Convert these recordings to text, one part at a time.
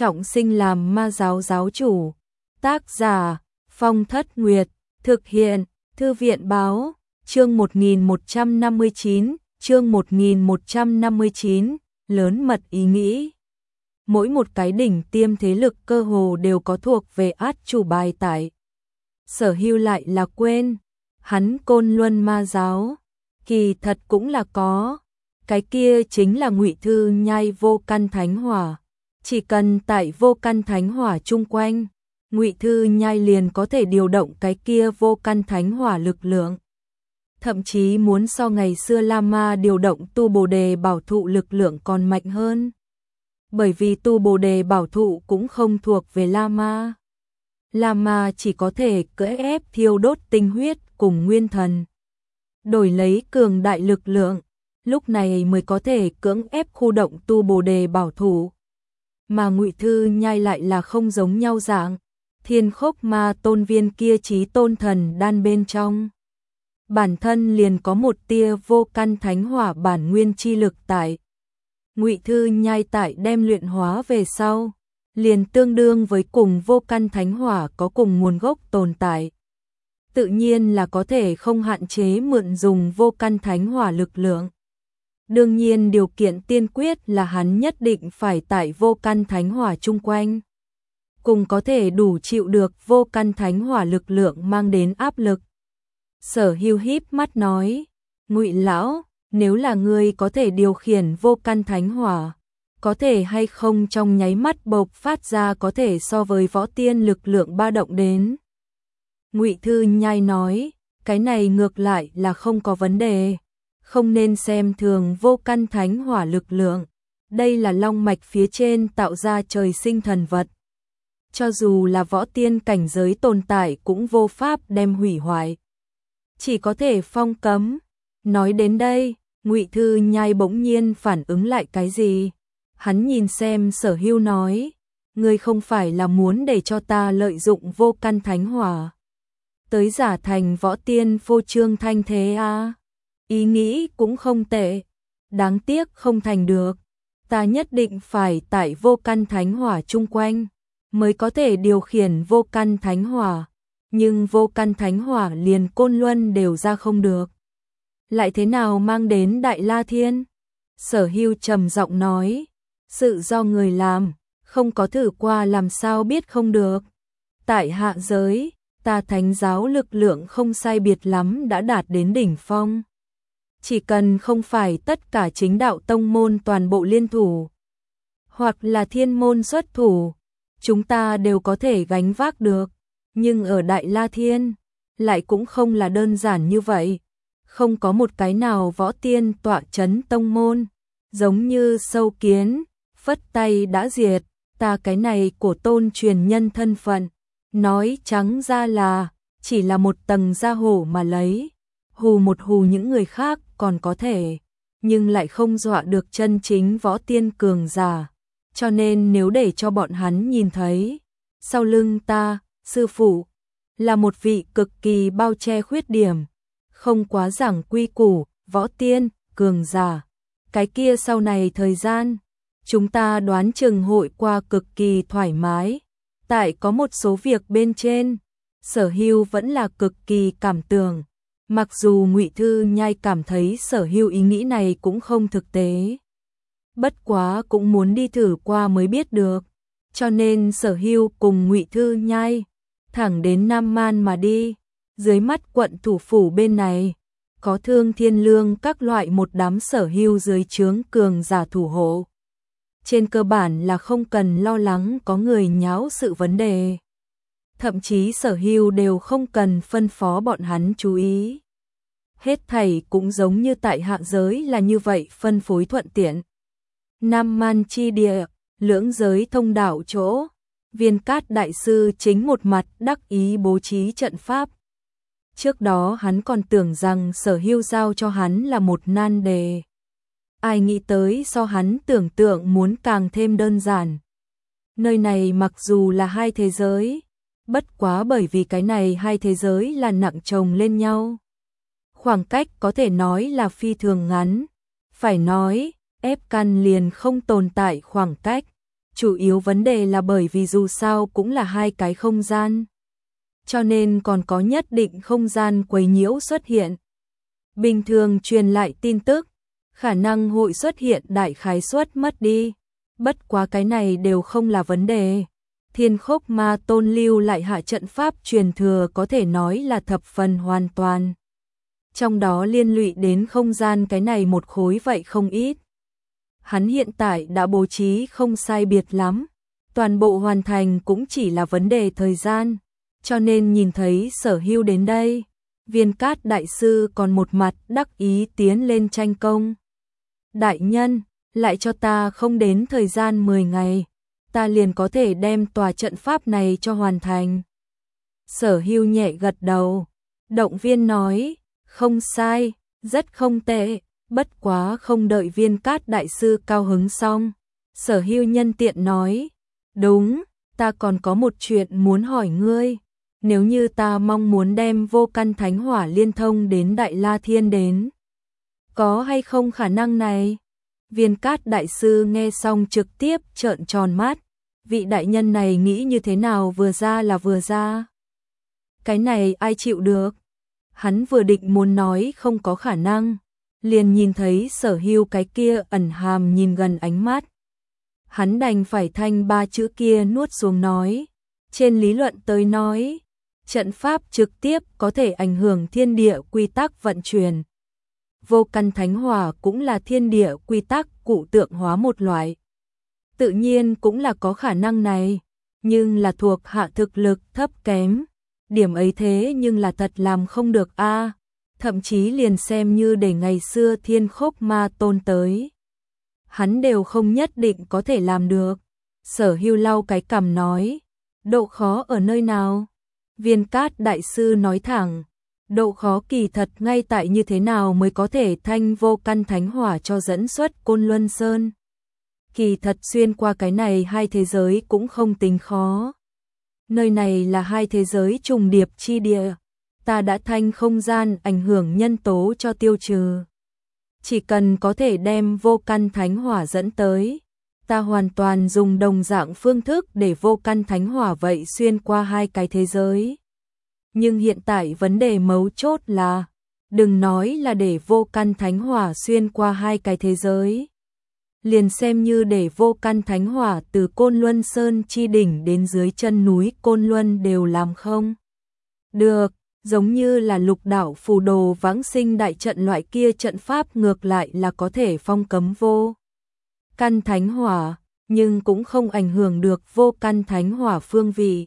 trọng sinh làm ma giáo giáo chủ. Tác giả Phong Thất Nguyệt, thực hiện Thư viện báo, chương 1159, chương 1159, lớn mật ý nghĩ. Mỗi một cái đỉnh tiêm thế lực cơ hồ đều có thuộc về át chủ bài tại. Sở Hưu lại là quên, hắn Côn Luân ma giáo, kỳ thật cũng là có. Cái kia chính là Ngụy Thư Nhai vô căn thánh hỏa. Chỉ cần tại vô căn thánh hỏa chung quanh, Ngụy Thư Nhai liền có thể điều động cái kia vô căn thánh hỏa lực lượng. Thậm chí muốn so ngày xưa Lama điều động tu Bồ Đề bảo thụ lực lượng còn mạnh hơn. Bởi vì tu Bồ Đề bảo thụ cũng không thuộc về Lama. Lama chỉ có thể cưỡng ép thiêu đốt tinh huyết cùng nguyên thần, đổi lấy cường đại lực lượng, lúc này mới có thể cưỡng ép khu động tu Bồ Đề bảo thụ. Mà Ngụy Thư Nhai lại là không giống nhau dạng, Thiên Khốc Ma Tôn viên kia chí tôn thần đan bên trong. Bản thân liền có một tia vô căn thánh hỏa bản nguyên chi lực tại. Ngụy Thư Nhai tại đem luyện hóa về sau, liền tương đương với cùng vô căn thánh hỏa có cùng nguồn gốc tồn tại. Tự nhiên là có thể không hạn chế mượn dùng vô căn thánh hỏa lực lượng. Đương nhiên điều kiện tiên quyết là hắn nhất định phải tại vô căn thánh hỏa chung quanh, cùng có thể đủ chịu được vô căn thánh hỏa lực lượng mang đến áp lực. Sở Hưu híp mắt nói, Ngụy lão, nếu là ngươi có thể điều khiển vô căn thánh hỏa, có thể hay không trong nháy mắt bộc phát ra có thể so với võ tiên lực lượng ba động đến. Ngụy Thư Nhai nói, cái này ngược lại là không có vấn đề, không nên xem thường vô căn thánh hỏa lực lượng, đây là long mạch phía trên tạo ra trời sinh thần vật. Cho dù là võ tiên cảnh giới tồn tại cũng vô pháp đem hủy hoại, chỉ có thể phong cấm. Nói đến đây, Ngụy Thư Nhai bỗng nhiên phản ứng lại cái gì. Hắn nhìn xem Sở Hưu nói, ngươi không phải là muốn để cho ta lợi dụng vô căn thánh hỏa tới giả thành võ tiên phô trương thanh thế à? Ý nghĩ cũng không tệ, đáng tiếc không thành được. Ta nhất định phải tại vô căn thánh hỏa chung quanh mới có thể điều khiển vô căn thánh hỏa, nhưng vô căn thánh hỏa liền Côn Luân đều ra không được, lại thế nào mang đến Đại La Thiên? Sở Hưu trầm giọng nói, sự do người làm, không có thử qua làm sao biết không được. Tại hạ giới, ta thánh giáo lực lượng không sai biệt lắm đã đạt đến đỉnh phong. Chỉ cần không phải tất cả chính đạo tông môn toàn bộ liên thủ, hoặc là thiên môn xuất thủ, chúng ta đều có thể gánh vác được. Nhưng ở Đại La Thiên, lại cũng không là đơn giản như vậy. Không có một cái nào võ tiên tọa chấn tông môn, giống như sâu kiến, phất tay đã diệt. Ta cái này của tôn truyền nhân thân phận, nói trắng ra là chỉ là một tầng da hổ mà lấy, hù một hù những người khác còn có thể, nhưng lại không dọa được chân chính võ tiên cường giả. Cho nên nếu để cho bọn hắn nhìn thấy, sau lưng ta, sư phụ, là một vị cực kỳ bao che khuyết điểm, không quá giảng quy củ, võ tiên, cường giả, cái kia sau này thời gian, chúng ta đoán chừng hội qua cực kỳ thoải mái. Tại có một số việc bên trên, Sở Hưu vẫn là cực kỳ cảm tưởng. Mặc dù Ngụy Thư Nhai cảm thấy Sở Hưu ý nghĩ này cũng không thực tế, bất quá cũng muốn đi thử qua mới biết được. Cho nên Sở Hưu cùng Ngụy Thư Nhai thẳng đến Nam Man mà đi. Dưới mắt quận thủ phủ bên này có Thương Thiên Lương các loại một đám Sở Hưu dưới trướng cường giả thủ hộ. Trên cơ bản là không cần lo lắng có người nháo sự vấn đề. Thậm chí Sở Hưu đều không cần phân phó bọn hắn chú ý. Hết thảy cũng giống như tại hạ giới là như vậy phân phối thuận tiện. Nam Man chi địa, lưỡng giới thông đạo chỗ, Viên Cát đại sư chính một mặt đắc ý bố trí trận pháp. Trước đó hắn còn tưởng rằng Sở Hưu giao cho hắn là một nan đề. Ai nghĩ tới so hắn tưởng tượng muốn càng thêm đơn giản. Nơi này mặc dù là hai thế giới, bất quá bởi vì cái này hai thế giới là nặng chồng lên nhau. Khoảng cách có thể nói là phi thường ngắn. Phải nói, ép căn liền không tồn tại khoảng cách. chủ yếu vấn đề là bởi vì dù sao cũng là hai cái không gian. Cho nên còn có nhất định không gian quấy nhiễu xuất hiện. Bình thường truyền lại tin tức, khả năng hội xuất hiện đại khái suất mất đi. Bất quá cái này đều không là vấn đề. Thiên Khốc Ma Tôn lưu lại hạ trận pháp truyền thừa có thể nói là thập phần hoàn toàn. Trong đó liên lụy đến không gian cái này một khối vậy không ít. Hắn hiện tại đã bố trí không sai biệt lắm. Toàn bộ hoàn thành cũng chỉ là vấn đề thời gian. Cho nên nhìn thấy Sở Hưu đến đây, Viên Cát đại sư còn một mặt đắc ý tiến lên tranh công. Đại nhân, lại cho ta không đến thời gian 10 ngày, ta liền có thể đem tòa trận pháp này cho hoàn thành. Sở Hưu nhẹ gật đầu, động viên nói, không sai, rất không tệ, bất quá không đợi Viên Cát đại sư cao hứng xong. Sở Hưu nhân tiện nói, đúng, ta còn có một chuyện muốn hỏi ngươi. Nếu như ta mong muốn đem vô căn thánh hỏa liên thông đến Đại La Thiên đến, có hay không khả năng này? Viên Cát đại sư nghe xong trực tiếp trợn tròn mắt, vị đại nhân này nghĩ như thế nào vừa ra là vừa ra. Cái này ai chịu được? Hắn vừa định muốn nói không có khả năng, liền nhìn thấy Sở Hưu cái kia ẩn hàm nhìn gần ánh mắt. Hắn đành phải thanh ba chữ kia nuốt xuống nói, trên lý luận tới nói, trận pháp trực tiếp có thể ảnh hưởng thiên địa quy tắc vận chuyển. Vô căn thánh hỏa cũng là thiên địa quy tắc cụ tượng hóa một loại. Tự nhiên cũng là có khả năng này, nhưng là thuộc hạ thực lực thấp kém. Điểm ấy thế nhưng là thật làm không được a, thậm chí liền xem như để ngày xưa Thiên Khốc Ma Tôn tới, hắn đều không nhất định có thể làm được. Sở Hưu lau cái cằm nói, độ khó ở nơi nào? Viên Cát đại sư nói thẳng, độ khó kỳ thật ngay tại như thế nào mới có thể thanh vô căn thánh hỏa cho dẫn xuất Côn Luân Sơn. Kỳ thật xuyên qua cái này hai thế giới cũng không tính khó. Nơi này là hai thế giới trùng điệp chi địa, ta đã thanh không gian ảnh hưởng nhân tố cho tiêu trừ. Chỉ cần có thể đem vô căn thánh hỏa dẫn tới, ta hoàn toàn dùng đồng dạng phương thức để vô căn thánh hỏa vậy xuyên qua hai cái thế giới. Nhưng hiện tại vấn đề mấu chốt là, đừng nói là để vô căn thánh hỏa xuyên qua hai cái thế giới. Liền xem như để vô căn thánh hỏa từ Côn Luân Sơn chi đỉnh đến dưới chân núi Côn Luân đều làm không được, giống như là Lục Đạo Phù Đồ Vãng Sinh đại trận loại kia trận pháp ngược lại là có thể phong cấm vô căn thánh hỏa, nhưng cũng không ảnh hưởng được vô căn thánh hỏa phương vị.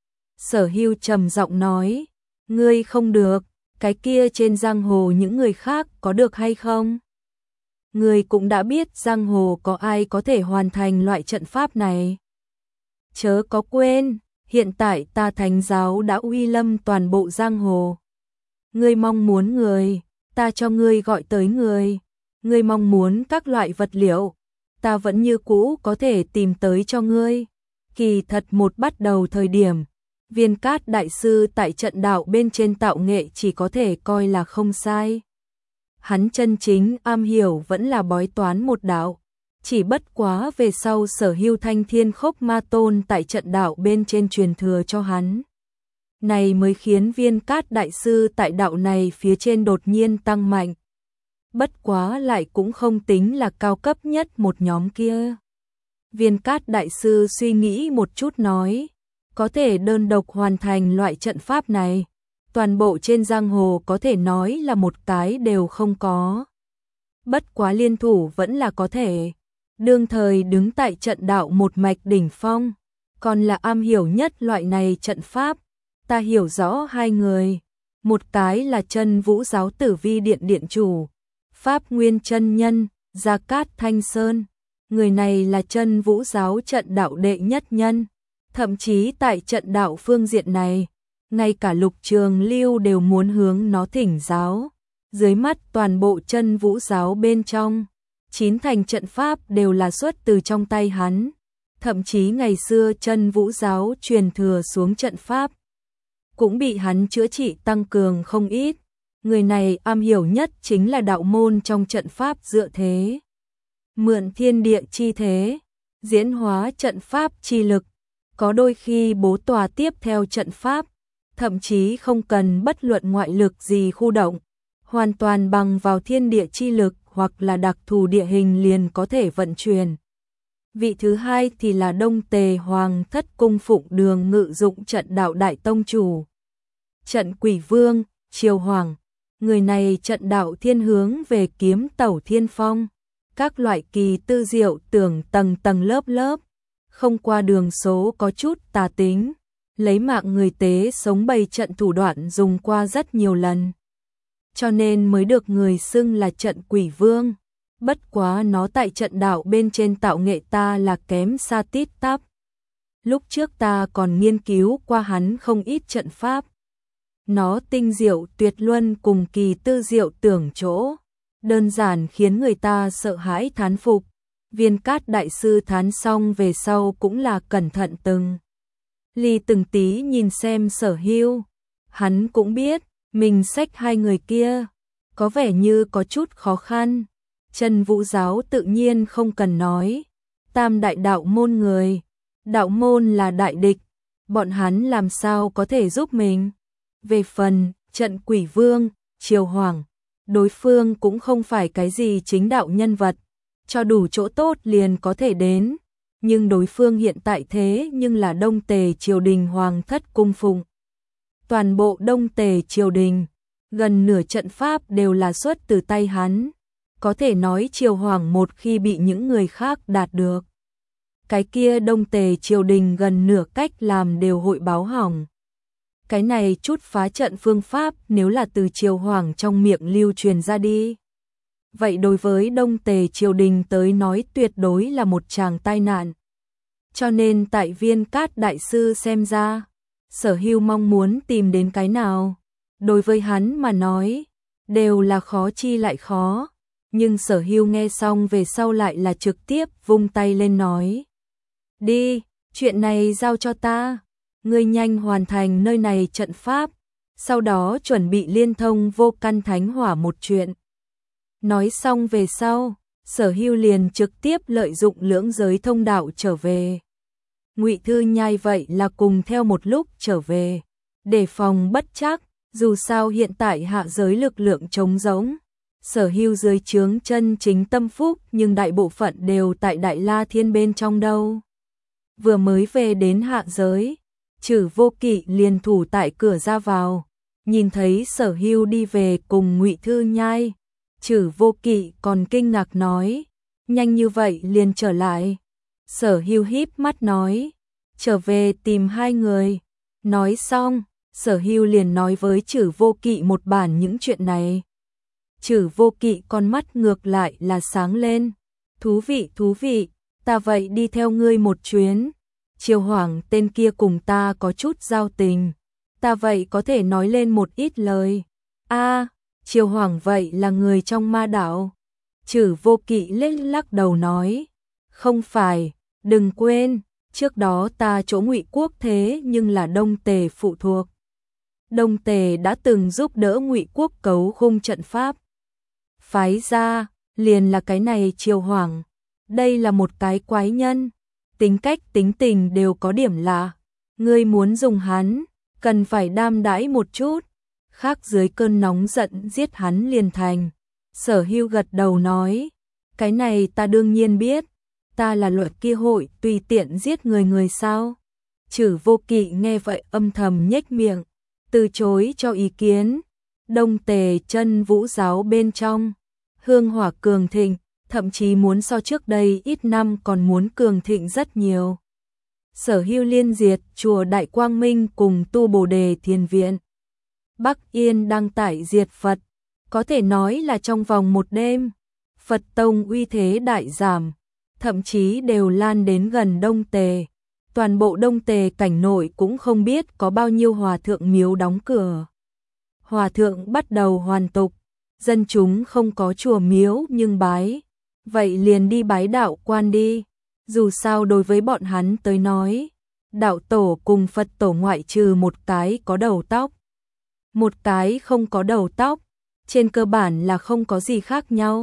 Sở Hưu trầm giọng nói, ngươi không được, cái kia trên giang hồ những người khác có được hay không? Ngươi cũng đã biết giang hồ có ai có thể hoàn thành loại trận pháp này. Chớ có quên, hiện tại ta thánh giáo đã uy lâm toàn bộ giang hồ. Ngươi mong muốn người, ta cho ngươi gọi tới người. Ngươi mong muốn các loại vật liệu, ta vẫn như cũ có thể tìm tới cho ngươi. Kỳ thật một bắt đầu thời điểm, Viên Cát đại sư tại trận đạo bên trên tạo nghệ chỉ có thể coi là không sai. Hắn chân chính am hiểu vẫn là bói toán một đạo, chỉ bất quá về sau Sở Hưu thanh Thiên Khốc Ma Tôn tại trận đạo bên trên truyền thừa cho hắn. Này mới khiến Viên Cát đại sư tại đạo này phía trên đột nhiên tăng mạnh. Bất quá lại cũng không tính là cao cấp nhất một nhóm kia. Viên Cát đại sư suy nghĩ một chút nói, có thể đơn độc hoàn thành loại trận pháp này, toàn bộ trên giang hồ có thể nói là một cái đều không có. Bất quá liên thủ vẫn là có thể. Đương thời đứng tại trận đạo một mạch đỉnh phong, còn là am hiểu nhất loại này trận pháp. Ta hiểu rõ hai người, một cái là Chân Vũ giáo Tử Vi điện điện chủ, Pháp Nguyên chân nhân, Gia Cát Thanh Sơn. Người này là Chân Vũ giáo trận đạo đệ nhất nhân, thậm chí tại trận đạo phương diện này, ngay cả Lục Trường Lưu đều muốn hướng nó thỉnh giáo. Dưới mắt toàn bộ Chân Vũ giáo bên trong, 9 thành trận pháp đều là xuất từ trong tay hắn. Thậm chí ngày xưa Chân Vũ giáo truyền thừa xuống trận pháp, cũng bị hắn chữa trị tăng cường không ít. Người này am hiểu nhất chính là đạo môn trong trận pháp dựa thế. Mượn thiên địa chi thế, diễn hóa trận pháp chi lực, có đôi khi bố tòa tiếp theo trận pháp, thậm chí không cần bất luận ngoại lực gì khu động, hoàn toàn bằng vào thiên địa chi lực hoặc là đặc thù địa hình liền có thể vận chuyển. Vị thứ hai thì là Đông Tề Hoàng Thất cung phụng Đường Ngự dụng trận đạo đại tông chủ. Trận Quỷ Vương, Triều Hoàng, người này trận đạo thiên hướng về kiếm tẩu thiên phong, các loại kỳ tư diệu tưởng tầng tầng lớp lớp, không qua đường số có chút tà tính, lấy mạng người tế sống bày trận thủ đoạn dùng qua rất nhiều lần. Cho nên mới được người xưng là trận Quỷ Vương. Bất quá nó tại trận đạo bên trên tạo nghệ ta là kém xa tít tắp. Lúc trước ta còn nghiên cứu qua hắn không ít trận pháp. Nó tinh diệu tuyệt luân cùng kỳ tư diệu tưởng chỗ, đơn giản khiến người ta sợ hãi thán phục. Viên Cát đại sư thán xong về sau cũng là cẩn thận từng ly từng tí nhìn xem Sở Hưu. Hắn cũng biết, mình xách hai người kia, có vẻ như có chút khó khăn. Chân Vũ giáo tự nhiên không cần nói. Tam đại đạo môn người, đạo môn là đại địch, bọn hắn làm sao có thể giúp mình. Về phần, trận Quỷ Vương, Triều Hoàng, đối phương cũng không phải cái gì chính đạo nhân vật, cho đủ chỗ tốt liền có thể đến. Nhưng đối phương hiện tại thế nhưng là Đông Tề triều đình Hoàng Thất cung phụng. Toàn bộ Đông Tề triều đình, gần nửa trận pháp đều là xuất từ tay hắn. Có thể nói Triều Hoàng một khi bị những người khác đạt được, cái kia Đông Tề triều đình gần nửa cách làm đều hội báo hỏng. Cái này chút phá trận phương pháp nếu là từ Triều Hoàng trong miệng lưu truyền ra đi, vậy đối với Đông Tề triều đình tới nói tuyệt đối là một tràng tai nạn. Cho nên tại Viên Cát đại sư xem ra, Sở Hưu mong muốn tìm đến cái nào, đối với hắn mà nói, đều là khó chi lại khó. Nhưng Sở Hưu nghe xong về sau lại là trực tiếp vung tay lên nói: đi, chuyện này giao cho ta, ngươi nhanh hoàn thành nơi này trận pháp, sau đó chuẩn bị liên thông vô căn thánh hỏa một chuyện. Nói xong về sau, Sở Hưu liền trực tiếp lợi dụng lưỡng giới thông đạo trở về. Ngụy Thư Nhai vậy là cùng theo một lúc trở về, để phòng bất trắc, dù sao hiện tại hạ giới lực lượng trống rỗng. Sở Hưu dưới trướng chân chính tâm phúc nhưng đại bộ phận đều tại Đại La Thiên bên trong đâu. Vừa mới về đến hạ giới, Trử Vô Kỵ liền thủ tại cửa ra vào, nhìn thấy Sở Hưu đi về cùng Ngụy Thư Nhai, Trử Vô Kỵ còn kinh ngạc nói: nhanh như vậy liền trở lại. Sở Hưu híp mắt nói: trở về tìm hai người. Nói xong, Sở Hưu liền nói với Trử Vô Kỵ một bản những chuyện này. Trử Vô Kỵ con mắt ngược lại là sáng lên. Thú vị, ta vậy đi theo ngươi một chuyến. Triều Hoàng tên kia cùng ta có chút giao tình, ta vậy có thể nói lên một ít lời. Triều Hoàng vậy là người trong ma đạo. Trử Vô Kỵ lắc đầu nói: không phải, đừng quên, trước đó ta chỗ Ngụy quốc thế nhưng là Đông Tề phụ thuộc. Đông Tề đã từng giúp đỡ Ngụy quốc cấu khung trận pháp. Phái ra, liền là cái này Triều Hoàng. Đây là một cái quái nhân, tính cách tính tình đều có điểm lạ. Ngươi muốn dùng hắn, cần phải đam đãi một chút, khác dưới cơn nóng giận giết hắn liền thành. Sở Hưu gật đầu nói: cái này ta đương nhiên biết, ta là luật kia hội tùy tiện giết người sao? Trử Vô Kỵ nghe vậy âm thầm nhếch miệng, từ chối cho ý kiến. Đông Tề Chân Vũ giáo bên trong, hương hỏa cường thịnh, thậm chí muốn so trước đây ít năm còn muốn cường thịnh rất nhiều. Sở Hưu liên diệt chùa Đại Quang Minh cùng tu Bồ Đề Thiền Viện. Bắc Yên đăng tải diệt Phật, có thể nói là trong vòng một đêm, Phật tông uy thế đại giảm, thậm chí đều lan đến gần Đông Tề. Toàn bộ Đông Tề cảnh nội cũng không biết có bao nhiêu hòa thượng miếu đóng cửa. Hòa thượng bắt đầu hoàn tục, dân chúng không có chùa miếu nhưng bái, vậy liền đi bái đạo quan đi. Dù sao đối với bọn hắn tới nói, đạo tổ cùng Phật tổ ngoại trừ một cái có đầu tóc, một cái không có đầu tóc, trên cơ bản là không có gì khác nhau.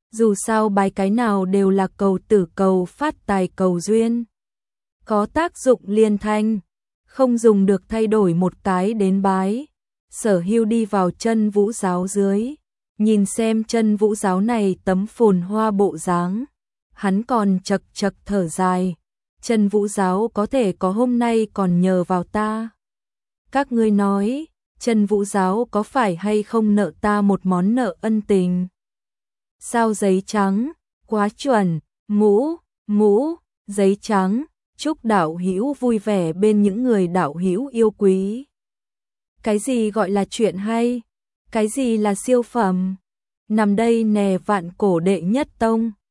Dù sao bái cái nào đều là cầu tử cầu phát tài cầu duyên. Có tác dụng liên thanh, không dùng được thay đổi một cái đến bái. Sở Hưu đi vào Chân Vũ giáo dưới, nhìn xem Chân Vũ giáo này tấm phồn hoa bộ dáng, hắn còn chật chật thở dài, Chân Vũ giáo có thể có hôm nay còn nhờ vào ta. Các ngươi nói, Chân Vũ giáo có phải hay không nợ ta một món nợ ân tình? Sao giấy trắng, quá chuẩn, mũ, giấy trắng, chúc đạo hữu vui vẻ bên những người đạo hữu yêu quý. Cái gì gọi là chuyện hay? Cái gì là siêu phẩm? Nằm đây nè Vạn Cổ đệ nhất tông.